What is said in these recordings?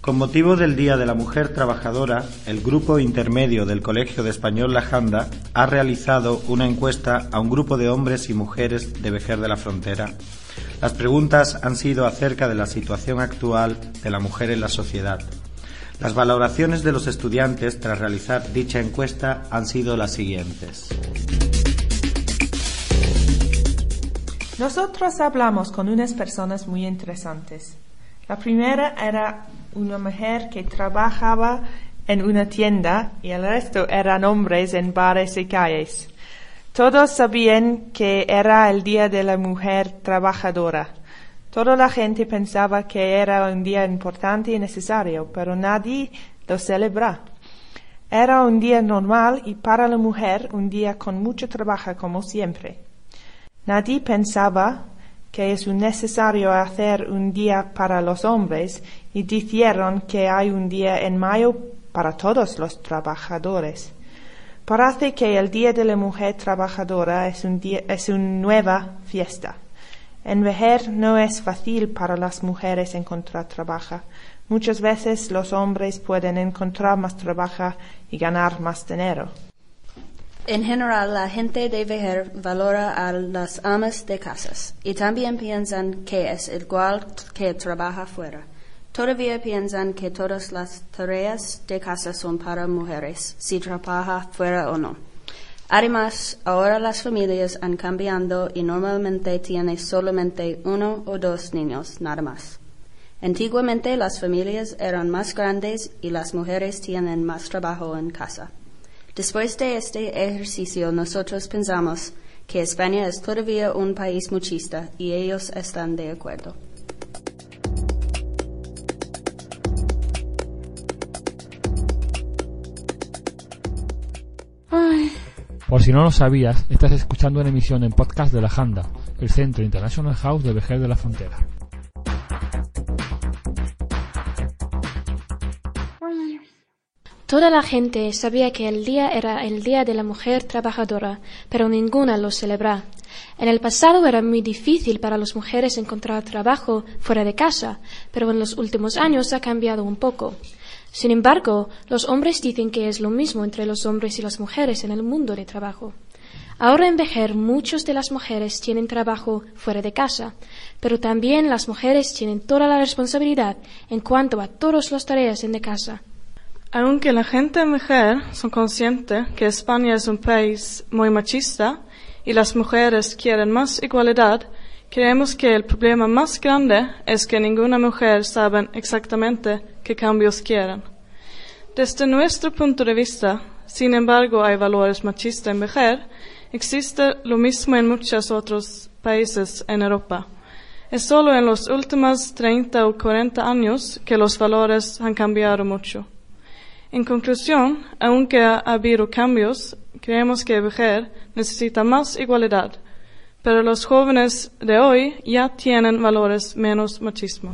Con motivo del Día de la Mujer Trabajadora, el Grupo Intermedio del Colegio de Español La Janda ha realizado una encuesta a un grupo de hombres y mujeres de Vejer de la Frontera. Las preguntas han sido acerca de la situación actual de la mujer en la sociedad. Las valoraciones de los estudiantes tras realizar dicha encuesta han sido las siguientes. Nosotros hablamos con unas personas muy interesantes. La primera era una mujer que trabajaba en una tienda y el resto eran hombres en bares y calles. Todos sabían que era el Día de la Mujer Trabajadora. Toda la gente pensaba que era un día importante y necesario, pero nadie lo celebraba. Era un día normal y para la mujer un día con mucho trabajo como siempre. Nadie pensaba que es necesario hacer un día para los hombres y dijeron que hay un día en mayo para todos los trabajadores. Parece que el Día de la Mujer Trabajadora es una nueva fiesta. En Vejer no es fácil para las mujeres encontrar trabajo. Muchas veces los hombres pueden encontrar más trabajo y ganar más dinero. En general, la gente de Vejer valora a las amas de casas y también piensan que es igual que trabaja fuera. Todavía piensan que todas las tareas de casa son para mujeres, si trabaja fuera o no. Además, ahora las familias han cambiado y normalmente tienen solamente 1 o 2 niños, nada más. Antiguamente las familias eran más grandes y las mujeres tienen más trabajo en casa. Después de este ejercicio, nosotros pensamos que España es todavía un país machista y ellos están de acuerdo. Por si no lo sabías, estás escuchando una emisión en podcast de La Janda, el Centro International House de Vejer de la Frontera. Toda la gente sabía que el día era el Día de la Mujer Trabajadora, pero ninguna lo celebraba. En el pasado era muy difícil para las mujeres encontrar trabajo fuera de casa, pero en los últimos años ha cambiado un poco. Sin embargo, los hombres dicen que es lo mismo entre los hombres y las mujeres en el mundo de trabajo. Ahora en Vejer muchas de las mujeres tienen trabajo fuera de casa, pero también las mujeres tienen toda la responsabilidad en cuanto a todas las tareas en la casa. Aunque la gente en Vejer son conscientes que España es un país muy machista y las mujeres quieren más igualdad, creemos que el problema más grande es que ninguna mujer sabe exactamente qué cambios quieren. Desde nuestro punto de vista, sin embargo, hay valores machistas en Vejer. Existe lo mismo en muchos otros países en Europa. Es solo en los últimos 30 o 40 años que los valores han cambiado mucho. En conclusión, aunque ha habido cambios, creemos que Vejer necesita más igualdad, pero los jóvenes de hoy ya tienen valores menos machismo.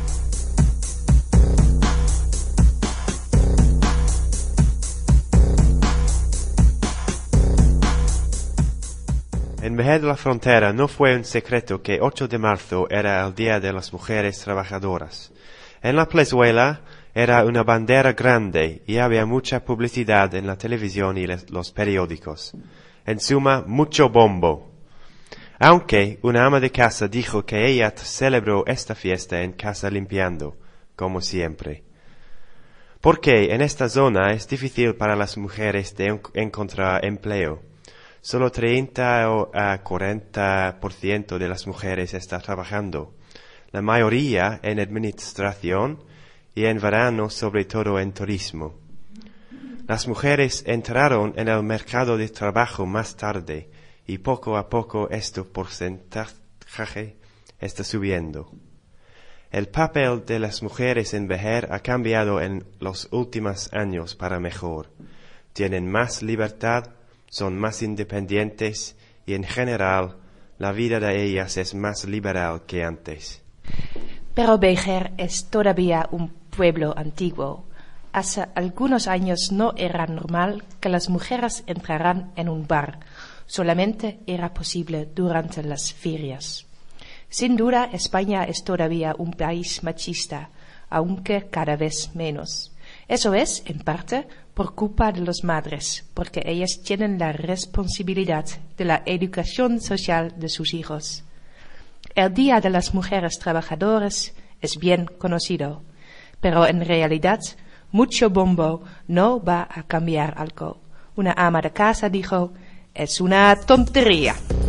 En Vejer de la Frontera no fue un secreto que 8 de marzo era el Día de las Mujeres Trabajadoras. En la plazuela era una bandera grande y había mucha publicidad en la televisión y los periódicos. En suma, mucho bombo. Aunque una ama de casa dijo que ella celebró esta fiesta en casa limpiando, como siempre. Porque en esta zona es difícil para las mujeres de encontrar empleo. Solo 30 a 40% de las mujeres está trabajando. La mayoría en administración y en verano sobre todo en turismo. Las mujeres entraron en el mercado de trabajo más tarde y poco a poco este porcentaje está subiendo. El papel de las mujeres en Vejer ha cambiado en los últimos años para mejor. Tienen más libertad, son más independientes y en general la vida de ellas es más liberal que antes. Pero Vejer es todavía un pueblo antiguo. Hace algunos años no era normal que las mujeres entraran en un bar. Solamente era posible durante las ferias. Sin duda, España es todavía un país machista, aunque cada vez menos. Eso es, en parte, por culpa de las madres, porque ellas tienen la responsabilidad de la educación social de sus hijos. El Día de las Mujeres Trabajadoras es bien conocido, pero en realidad mucho bombo no va a cambiar algo. Una ama de casa dijo, es una tontería.